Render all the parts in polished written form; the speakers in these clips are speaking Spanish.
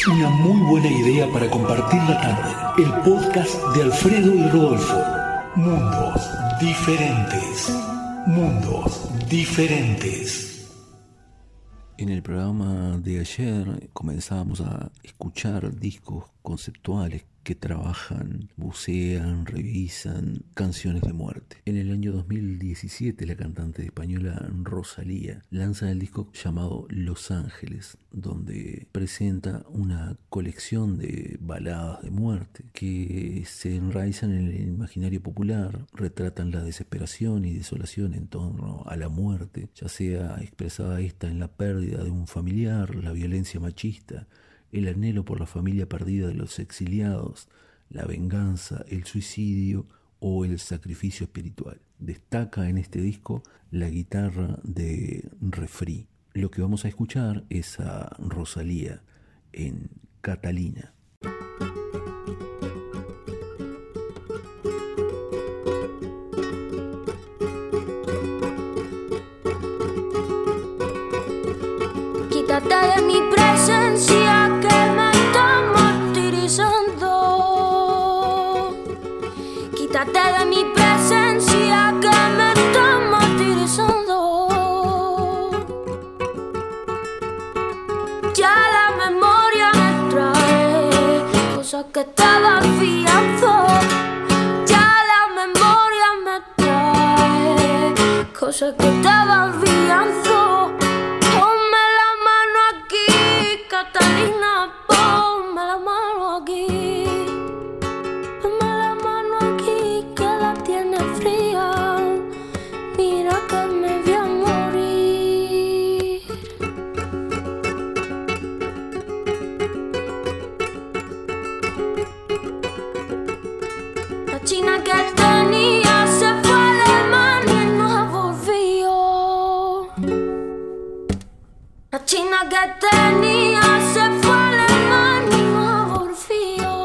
Una muy buena idea para compartir la tarde. El podcast de Alfredo y Rodolfo. Mundos diferentes. Mundos diferentes. En el programa de ayer comenzábamos a escuchar discos conceptuales que trabajan, bucean, revisan canciones de muerte. En el año 2017 la cantante española Rosalía lanza el disco llamado Los Ángeles, donde presenta una colección de baladas de muerte que se enraizan en el imaginario popular, retratan la desesperación y desolación en torno a la muerte, ya sea expresada esta en la pérdida de un familiar, la violencia machista, el anhelo por la familia perdida de los exiliados, la venganza, el suicidio o el sacrificio espiritual. Destaca en este disco la guitarra de Refri. Lo que vamos a escuchar es a Rosalía en Catalina. Quítate de mi presencia que me está martirizando. Quítate de mi presencia que me está martirizando. Ya la memoria me trae cosas que estaba fiando. Ya la memoria me trae cosas que estaba fiando. Catalina, ponme la mano aquí. Ponme la mano aquí que la tiene fría. Mira que me voy a morir. La china que tenía se fue a Alemania y no volvió. La china que tenía se fue a Alemania y no volvió.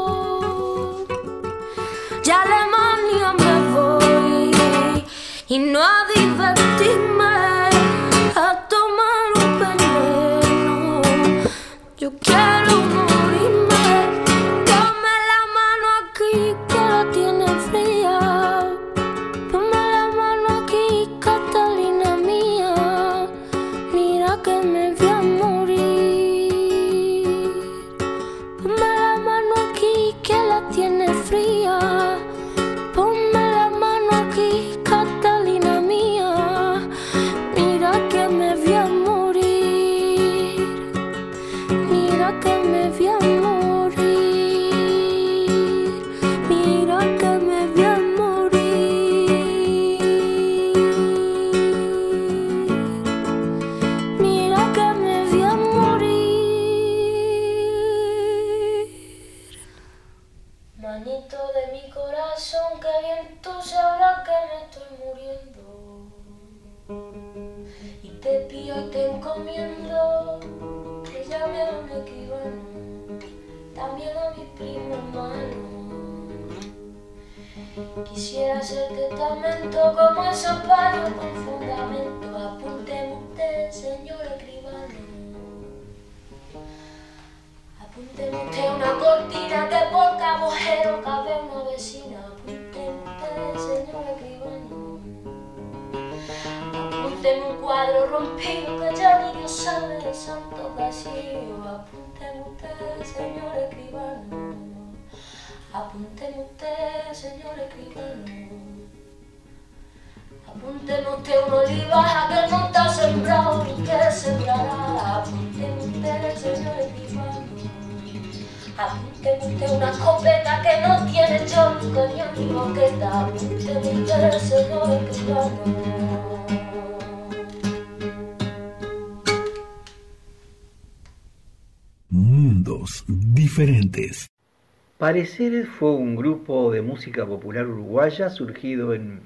Ya a Alemania me voy y no a divertirme, a tomar un veneno. Yo quiero morirme. Ponme la mano aquí que la tiene fría. Ponme la mano aquí, Catalina mía. Mira que me voy a morir. Ponme la mano aquí que la tiene fría. Ponme la mano aquí, Catalina mía. Mira que me voy a morir. Mira que me voy a morir. Mira que me voy a morir. Mira que me voy a morir. Manito de mi corazón, que bien tú sabrás que me estoy muriendo. Y te pido y te encomiendo que llame a un escribano, también a mi primo hermano. Quisiera hacer testamento como esos palos con fundamento. Apúnteme usted, señor escribano. Apúnteme usted una cortina que por cada agujero cabe una vecina. Apúnteme usted, señor escribano. Apúnteme un cuadro rompido que ya ni Dios sabe de santo vacío. Apúnteme usted, señor escribano. Apúnteme usted, señor escribano. Apúnteme usted una oliva que no está sembrado ni que sembrará. Apúnteme usted, señor escribano. Apúnteme usted una escopeta que no tiene chon, ni cañón ni boqueta. Apúnteme usted, señor escribano. Mundos diferentes. Pareceres fue un grupo de música popular uruguaya surgido en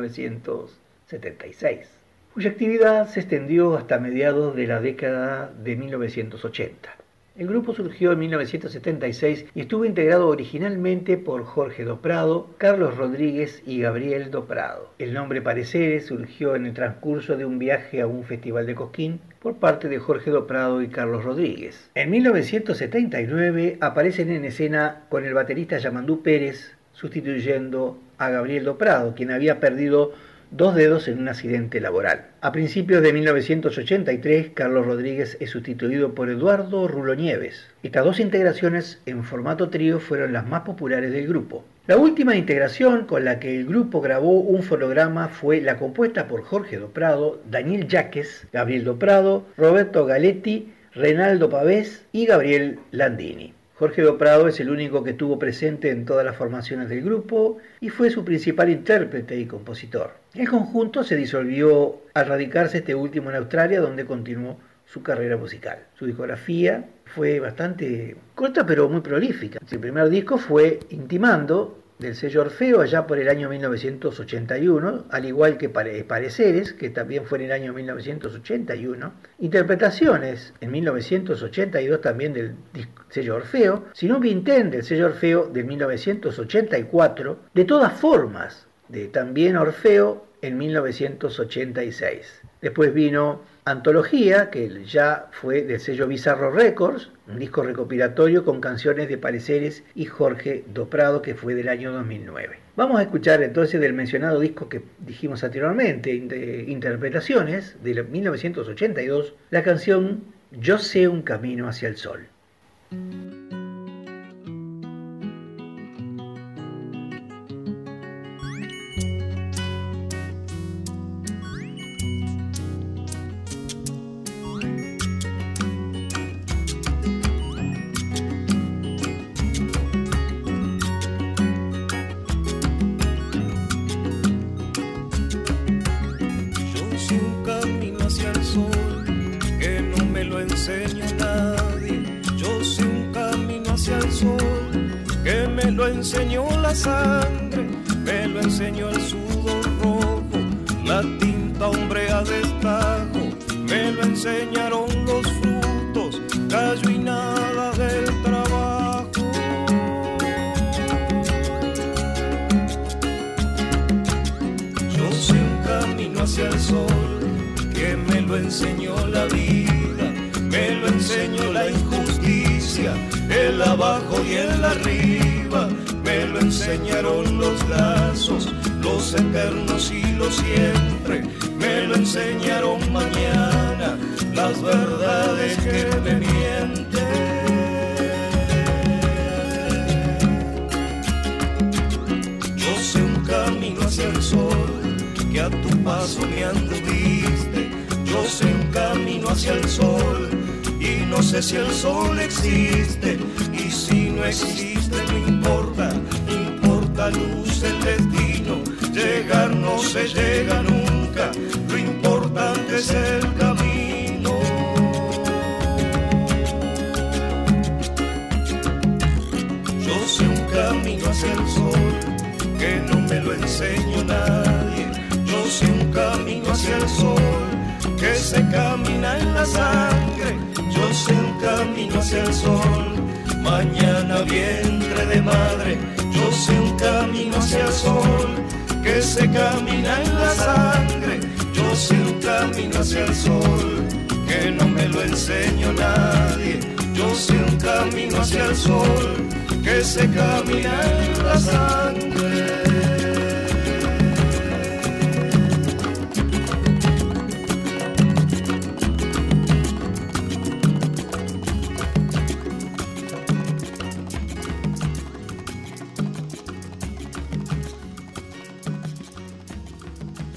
1976, cuya actividad se extendió hasta mediados de la década de 1980. El grupo surgió en 1976 y estuvo integrado originalmente por Jorge Do Prado, Carlos Rodríguez y Gabriel Do Prado. El nombre Pareceres surgió en el transcurso de un viaje a un festival de Cosquín por parte de Jorge Do Prado y Carlos Rodríguez. En 1979 aparecen en escena con el baterista Yamandú Pérez, sustituyendo a Gabriel Do Prado, quien había perdido 2 dedos en un accidente laboral. A principios de 1983, Carlos Rodríguez es sustituido por Eduardo Rulo Nieves. Estas 2 integraciones en formato trío fueron las más populares del grupo. La última integración con la que el grupo grabó un fonograma fue la compuesta por Jorge Do Prado, Daniel Yaques, Gabriel Do Prado, Roberto Galetti, Renaldo Pavés y Gabriel Landini. Jorge Do Prado es el único que estuvo presente en todas las formaciones del grupo y fue su principal intérprete y compositor. El conjunto se disolvió al radicarse este último en Australia, donde continuó su carrera musical. Su discografía fue bastante corta pero muy prolífica. El primer disco fue Intimando, del sello Orfeo, allá por el año 1981, al igual que Pareceres, que también fue en el año 1981, Interpretaciones en 1982 también del sello Orfeo, Sino Vintén del sello Orfeo de 1984, De Todas Formas de también Orfeo en 1986. Después vino Antología, que ya fue del sello Bizarro Records, un disco recopilatorio con canciones de Pareceres y Jorge Do Prado, que fue del año 2009. Vamos a escuchar entonces del mencionado disco que dijimos anteriormente, de Interpretaciones, de 1982, la canción Yo sé un camino hacia el sol. Enseñó la sangre, me lo enseñó el sudor rojo, la tinta hombrea de destajo, me lo enseñaron los frutos, callo y nada del trabajo. Yo sé un camino hacia el sol, que me lo enseñó la vida, me lo enseñó la injusticia, el abajo y el arriba. Me lo enseñaron los lazos, los eternos y los siempre. Me lo enseñaron mañana, las verdades que me mienten. Yo sé un camino hacia el sol, que a tu paso me anduviste. Yo sé un camino hacia el sol, y no sé si el sol existe. Y si no existe, no importa, importa luz el destino. Llegar no se llega nunca, lo importante es el camino. Yo sé un camino hacia el sol, que no me lo enseñó nadie. Yo sé un camino hacia el sol, que se camina en la sangre. Yo sé un camino hacia el sol, mañana vientre de madre. Yo sé un camino hacia el sol, que se camina en la sangre. Yo sé un camino hacia el sol, que no me lo enseñó nadie. Yo sé un camino hacia el sol, que se camina en la sangre.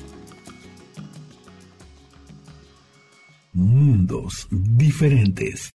Mundos diferentes.